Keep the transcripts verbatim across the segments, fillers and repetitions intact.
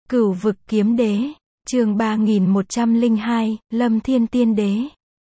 Cửu vực kiếm đế, chương ba nghìn một trăm lẻ hai, Lâm Thiên Tiên Đế.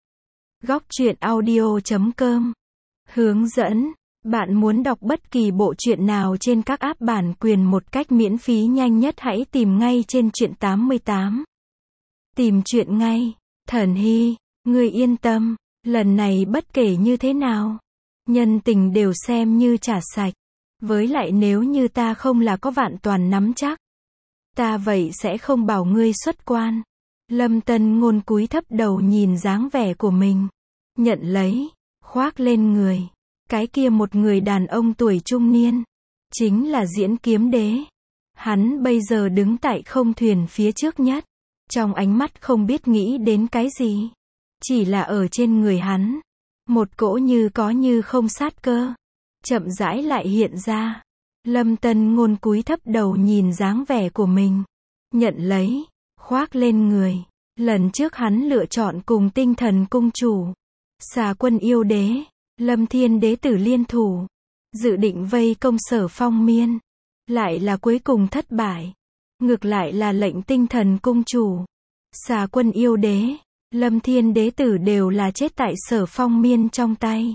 Góc truyện audio chấm com. Hướng dẫn, bạn muốn đọc bất kỳ bộ truyện nào trên các app bản quyền một cách miễn phí nhanh nhất hãy tìm ngay trên truyện tám mươi tám. Tìm truyện ngay, Thần Hy, ngươi yên tâm, lần này bất kể như thế nào, nhân tình đều xem như trả sạch. Với lại nếu như ta không là có vạn toàn nắm chắc, ta vậy sẽ không bảo ngươi xuất quan. Lâm Tân Ngôn cúi thấp đầu nhìn dáng vẻ của mình, nhận lấy, khoác lên người. Cái kia một người đàn ông tuổi trung niên, chính là Diễn Kiếm Đế. Hắn bây giờ đứng tại không thuyền phía trước nhất, trong ánh mắt không biết nghĩ đến cái gì. Chỉ là ở trên người hắn, một cỗ như có như không sát cơ, chậm rãi lại hiện ra. Lâm Tân Ngôn cúi thấp đầu nhìn dáng vẻ của mình, nhận lấy, khoác lên người. Lần trước hắn lựa chọn cùng Tinh Thần Cung chủ, Xà Quân Yêu Đế, Lâm Thiên Đế tử liên thủ, dự định vây công Sở Phong Miên, lại là cuối cùng thất bại. Ngược lại là lệnh Tinh Thần Cung chủ, Xà Quân Yêu Đế, Lâm Thiên Đế tử đều là chết tại Sở Phong Miên trong tay.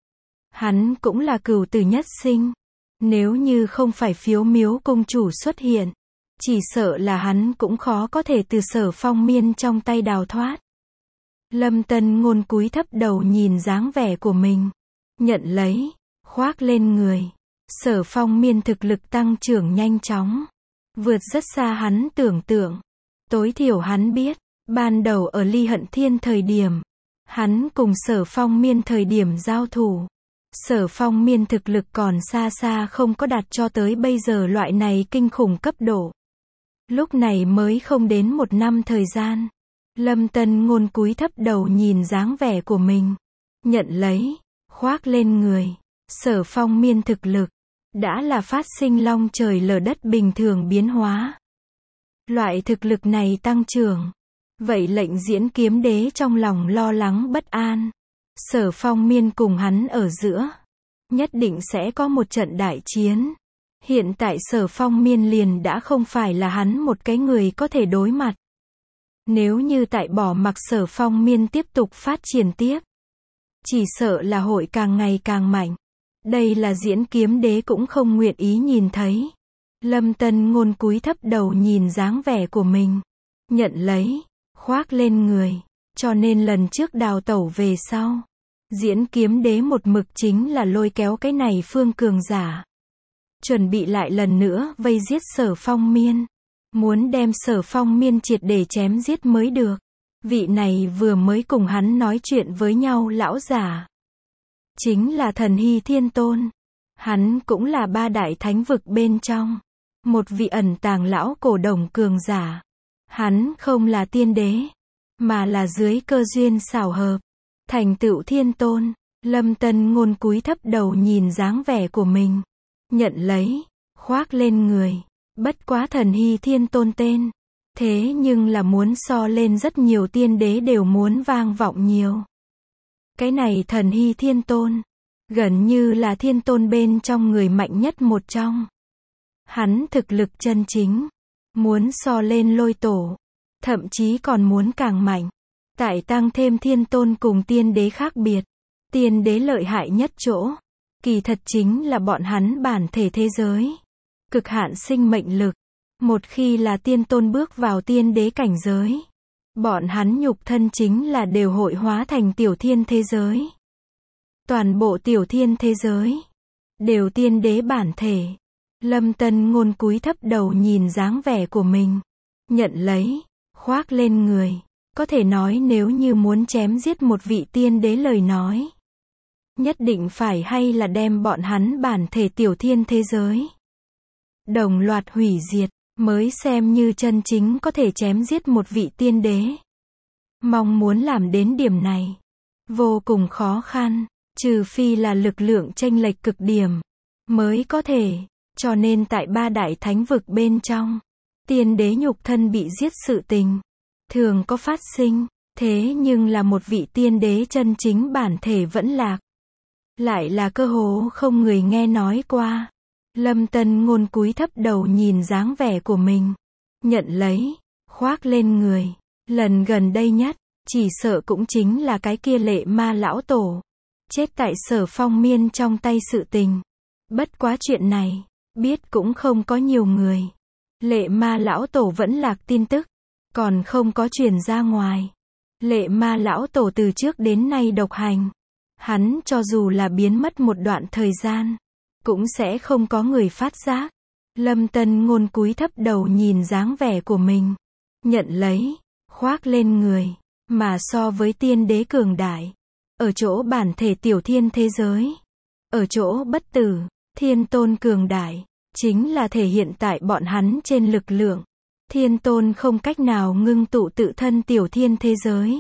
Hắn cũng là cửu tử nhất sinh. Nếu như không phải Phiếu Miếu cung chủ xuất hiện, chỉ sợ là hắn cũng khó có thể từ Sở Phong Miên trong tay đào thoát. Lâm Tân Ngôn cúi thấp đầu nhìn dáng vẻ của mình, nhận lấy, khoác lên người. Sở Phong Miên thực lực tăng trưởng nhanh chóng, vượt rất xa hắn tưởng tượng. Tối thiểu hắn biết, ban đầu ở Ly Hận Thiên thời điểm, hắn cùng Sở Phong Miên thời điểm giao thủ, Sở Phong Miên thực lực còn xa xa không có đạt cho tới bây giờ loại này kinh khủng cấp độ. Lúc này mới không đến một năm thời gian. Lâm Tân Ngôn cúi thấp đầu nhìn dáng vẻ của mình, nhận lấy, khoác lên người. Sở Phong Miên thực lực đã là phát sinh long trời lở đất bình thường biến hóa. Loại thực lực này tăng trưởng, vậy lệnh Diễn Kiếm Đế trong lòng lo lắng bất an. Sở Phong Miên cùng hắn ở giữa, nhất định sẽ có một trận đại chiến. Hiện tại Sở Phong Miên liền đã không phải là hắn một cái người có thể đối mặt. Nếu như tại bỏ mặc Sở Phong Miên tiếp tục phát triển tiếp, chỉ sợ là hội càng ngày càng mạnh. Đây là Diễn Kiếm Đế cũng không nguyện ý nhìn thấy. Lâm Tân Ngôn cúi thấp đầu nhìn dáng vẻ của mình, nhận lấy, khoác lên người. Cho nên lần trước đào tẩu về sau, Diễn Kiếm Đế một mực chính là lôi kéo cái này phương cường giả, chuẩn bị lại lần nữa vây giết Sở Phong Miên, muốn đem Sở Phong Miên triệt để chém giết mới được. Vị này vừa mới cùng hắn nói chuyện với nhau lão giả, chính là Thần Hy Thiên Tôn. Hắn cũng là ba đại thánh vực bên trong một vị ẩn tàng lão cổ đồng cường giả. Hắn không là tiên đế, mà là dưới cơ duyên xảo hợp, thành tựu thiên tôn. Lâm Tân Ngôn cúi thấp đầu nhìn dáng vẻ của mình, nhận lấy, khoác lên người. Bất quá Thần Hy Thiên Tôn tên, thế nhưng là muốn so lên rất nhiều tiên đế đều muốn vang vọng nhiều. Cái này Thần Hy Thiên Tôn, gần như là thiên tôn bên trong người mạnh nhất một trong. Hắn thực lực chân chính, muốn so lên Lôi Tổ, thậm chí còn muốn càng mạnh. Tại tăng thêm thiên tôn cùng tiên đế khác biệt, tiên đế lợi hại nhất chỗ, kỳ thật chính là bọn hắn bản thể thế giới, cực hạn sinh mệnh lực. Một khi là tiên tôn bước vào tiên đế cảnh giới, bọn hắn nhục thân chính là đều hội hóa thành tiểu thiên thế giới. Toàn bộ tiểu thiên thế giới đều tiên đế bản thể. Lâm Tân Ngôn cúi thấp đầu nhìn dáng vẻ của mình, nhận lấy, khoác lên người. Có thể nói nếu như muốn chém giết một vị tiên đế lời nói, nhất định phải hay là đem bọn hắn bản thể tiểu thiên thế giới đồng loạt hủy diệt, mới xem như chân chính có thể chém giết một vị tiên đế. Mong muốn làm đến điểm này, vô cùng khó khăn, trừ phi là lực lượng chênh lệch cực điểm, mới có thể. Cho nên tại ba đại thánh vực bên trong, tiên đế nhục thân bị giết sự tình thường có phát sinh, thế nhưng là một vị tiên đế chân chính bản thể vẫn lạc, lại là cơ hồ không người nghe nói qua. Lâm Tân Ngôn cúi thấp đầu nhìn dáng vẻ của mình, nhận lấy, khoác lên người. Lần gần đây nhất, chỉ sợ cũng chính là cái kia Lệ Ma lão tổ, chết tại Sở Phong Miên trong tay sự tình. Bất quá chuyện này, biết cũng không có nhiều người. Lệ Ma lão tổ vẫn lạc tin tức, còn không có truyền ra ngoài. Lệ Ma lão tổ từ trước đến nay độc hành. Hắn cho dù là biến mất một đoạn thời gian, cũng sẽ không có người phát giác. Lâm Tân Ngôn cúi thấp đầu nhìn dáng vẻ của mình. Nhận lấy, khoác lên người. Mà so với tiên đế cường đại, ở chỗ bản thể tiểu thiên thế giới, ở chỗ bất tử, thiên tôn cường đại, chính là thể hiện tại bọn hắn trên lực lượng. Thiên tôn không cách nào ngưng tụ tự thân tiểu thiên thế giới.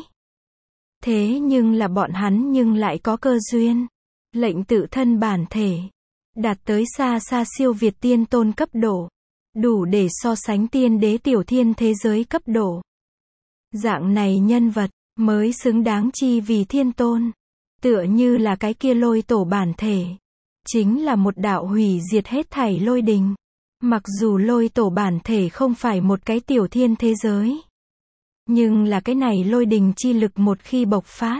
Thế nhưng là bọn hắn nhưng lại có cơ duyên, lệnh tự thân bản thể, đạt tới xa xa siêu việt tiên tôn cấp độ, đủ để so sánh tiên đế tiểu thiên thế giới cấp độ. Dạng này nhân vật, mới xứng đáng chi vì thiên tôn. Tựa như là cái kia lôi tổ bản thể. Chính là một đạo hủy diệt hết thảy lôi đình. Mặc dù lôi tổ bản thể không phải một cái tiểu thiên thế giới. Nhưng là cái này lôi đình chi lực một khi bộc phát,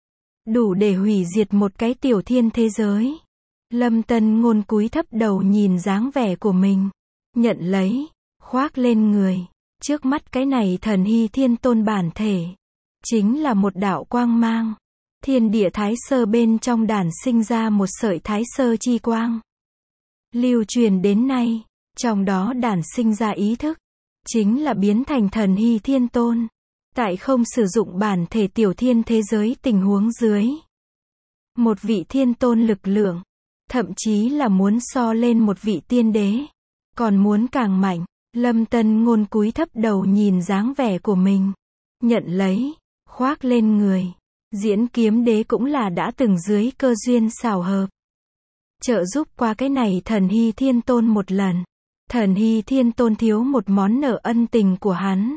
đủ để hủy diệt một cái tiểu thiên thế giới. Lâm Tân Ngôn cúi thấp đầu nhìn dáng vẻ của mình. Nhận lấy, khoác lên người. Trước mắt cái này thần hy thiên tôn bản thể, chính là một đạo quang mang. Thiên địa thái sơ bên trong đản sinh ra một sợi thái sơ chi quang. Lưu truyền đến nay, trong đó đản sinh ra ý thức, chính là biến thành thần hy thiên tôn. Tại không sử dụng bản thể tiểu thiên thế giới tình huống dưới. Một vị thiên tôn lực lượng, thậm chí là muốn so lên một vị tiên đế, còn muốn càng mạnh. Lâm Tân Ngôn cúi thấp đầu nhìn dáng vẻ của mình. Nhận lấy, khoác lên người. Diễn Kiếm Đế cũng là đã từng dưới cơ duyên xảo hợp, trợ giúp qua cái này thần hy thiên tôn một lần. Thần hy thiên tôn thiếu một món nợ ân tình của hắn.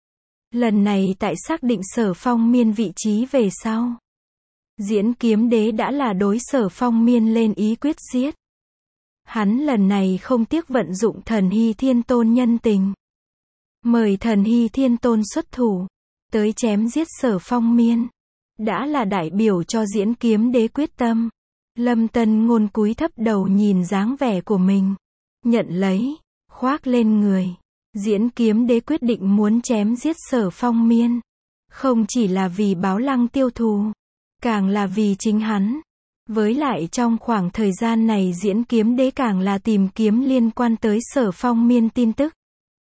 Lần này tại xác định Sở Phong Miên vị trí về sau, Diễn Kiếm Đế đã là đối Sở Phong Miên lên ý quyết giết. Hắn lần này không tiếc vận dụng thần hy thiên tôn nhân tình, mời thần hy thiên tôn xuất thủ, tới chém giết Sở Phong Miên. Đã là đại biểu cho Diễn Kiếm Đế quyết tâm. Lâm Tân Ngôn cúi thấp đầu nhìn dáng vẻ của mình. Nhận lấy, khoác lên người. Diễn Kiếm Đế quyết định muốn chém giết Sở Phong Miên. Không chỉ là vì báo lăng tiêu thù, càng là vì chính hắn. Với lại trong khoảng thời gian này Diễn Kiếm Đế càng là tìm kiếm liên quan tới Sở Phong Miên tin tức.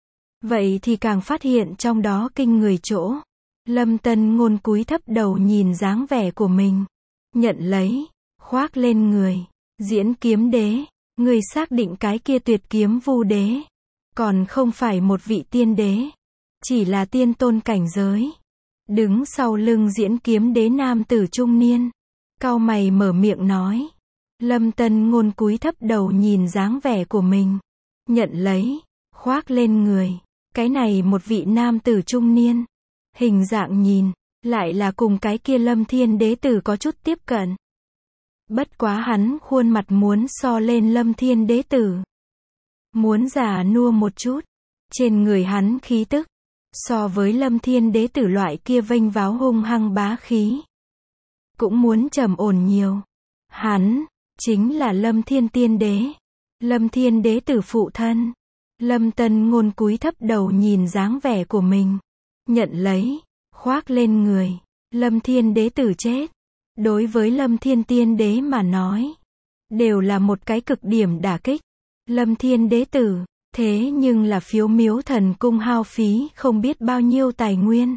Vậy thì càng phát hiện trong đó kinh người chỗ. Lâm Tân Ngôn cúi thấp đầu nhìn dáng vẻ của mình. Nhận lấy, khoác lên người. Diễn Kiếm Đế, người xác định cái kia tuyệt kiếm vu đế, còn không phải một vị tiên đế, chỉ là tiên tôn cảnh giới. Đứng sau lưng Diễn Kiếm Đế nam tử trung niên, cau mày mở miệng nói. Lâm Tân Ngôn cúi thấp đầu nhìn dáng vẻ của mình. Nhận lấy, khoác lên người. Cái này một vị nam tử trung niên, hình dạng nhìn, lại là cùng cái kia Lâm Thiên Đế tử có chút tiếp cận. Bất quá hắn khuôn mặt muốn so lên Lâm Thiên Đế tử, muốn già nua một chút. Trên người hắn khí tức, so với Lâm Thiên Đế tử loại kia vênh váo hung hăng bá khí, cũng muốn trầm ổn nhiều. Hắn, chính là Lâm Thiên Tiên Đế, Lâm Thiên Đế tử phụ thân. Lâm Tân Ngôn cúi thấp đầu nhìn dáng vẻ của mình. Nhận lấy, khoác lên người. Lâm Thiên Đế tử chết, đối với Lâm Thiên Tiên Đế mà nói, đều là một cái cực điểm đả kích. Lâm Thiên Đế tử, thế nhưng là Phiếu Miếu Thần Cung hao phí không biết bao nhiêu tài nguyên,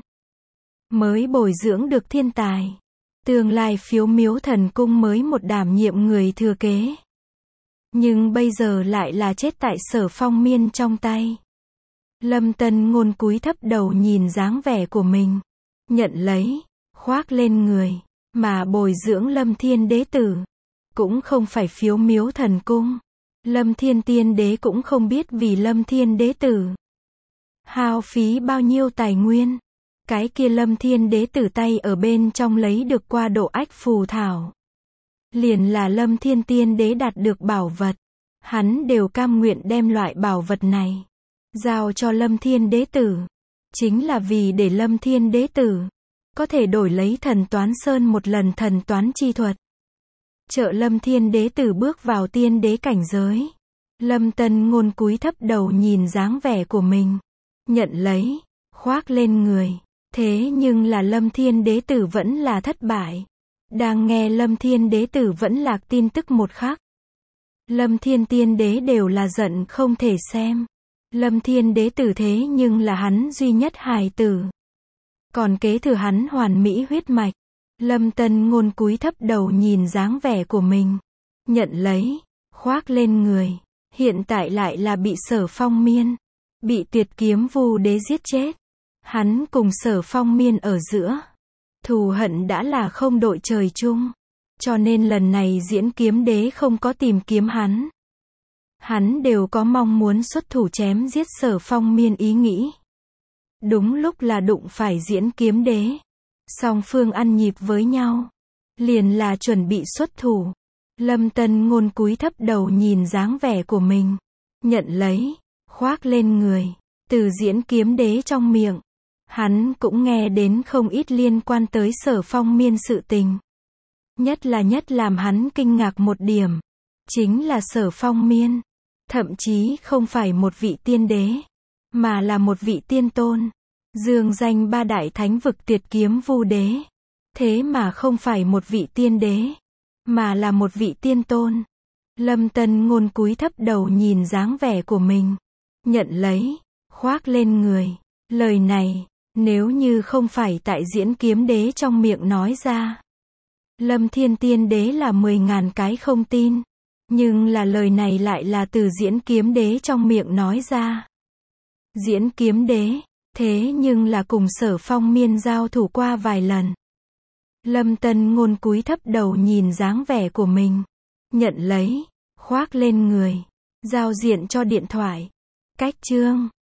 mới bồi dưỡng được thiên tài. Tương lai Phiếu Miếu Thần Cung mới một đảm nhiệm người thừa kế. Nhưng bây giờ lại là chết tại Sở Phong Miên trong tay. Lâm Tân Ngôn cúi thấp đầu nhìn dáng vẻ của mình. Nhận lấy, khoác lên người. Mà bồi dưỡng Lâm Thiên Đế tử, cũng không phải Phiếu Miếu Thần Cung. Lâm Thiên Tiên Đế cũng không biết vì Lâm Thiên Đế tử hao phí bao nhiêu tài nguyên. Cái kia Lâm Thiên Đế tử tay ở bên trong lấy được qua độ ách phù thảo, liền là Lâm Thiên Tiên Đế đạt được bảo vật, hắn đều cam nguyện đem loại bảo vật này giao cho Lâm Thiên Đế Tử. Chính là vì để Lâm Thiên Đế Tử có thể đổi lấy thần toán sơn một lần thần toán chi thuật. Trợ Lâm Thiên Đế Tử bước vào tiên đế cảnh giới. Lâm Tân Ngôn cúi thấp đầu nhìn dáng vẻ của mình. Nhận lấy, khoác lên người. Thế nhưng là Lâm Thiên Đế Tử vẫn là thất bại. Đang nghe Lâm Thiên Đế Tử vẫn lạc tin tức một khắc. Lâm Thiên Tiên Đế đều là giận không thể xem. Lâm Thiên Đế Tử thế nhưng là hắn duy nhất hài tử. Còn kế thừa hắn hoàn mỹ huyết mạch. Lâm Tân Ngôn cúi thấp đầu nhìn dáng vẻ của mình. Nhận lấy, khoác lên người. Hiện tại lại là bị Sở Phong Miên, bị Tuyệt Kiếm Vu Đế giết chết. Hắn cùng Sở Phong Miên ở giữa thù hận đã là không đội trời chung. Cho nên lần này Diễn Kiếm Đế không có tìm kiếm hắn. Hắn đều có mong muốn xuất thủ chém giết Sở Phong Miên ý nghĩ. Đúng lúc là đụng phải Diễn Kiếm Đế. Song phương ăn nhịp với nhau. Liền là chuẩn bị xuất thủ. Lâm Tân Ngôn cúi thấp đầu nhìn dáng vẻ của mình. Nhận lấy, khoác lên người. Từ Diễn Kiếm Đế trong miệng. Hắn cũng nghe đến không ít liên quan tới Sở Phong Miên sự tình. Nhất là nhất làm hắn kinh ngạc một điểm. Chính là Sở Phong Miên. Thậm chí không phải một vị tiên đế. Mà là một vị tiên tôn. Dương danh ba đại thánh vực Tuyệt Kiếm Vu Đế. Thế mà không phải một vị tiên đế. Mà là một vị tiên tôn. Lâm Tân Ngôn cúi thấp đầu nhìn dáng vẻ của mình. Nhận lấy, khoác lên người. Lời này, nếu như không phải tại Diễn Kiếm Đế trong miệng nói ra. Lâm Thiên Tiên Đế là mười ngàn cái không tin. Nhưng là lời này lại là từ Diễn Kiếm Đế trong miệng nói ra. Diễn Kiếm Đế, thế nhưng là cùng Sở Phong Miên giao thủ qua vài lần. Lâm Tân Ngôn cúi thấp đầu nhìn dáng vẻ của mình. Nhận lấy, khoác lên người. Giao diện cho điện thoại. Cách chương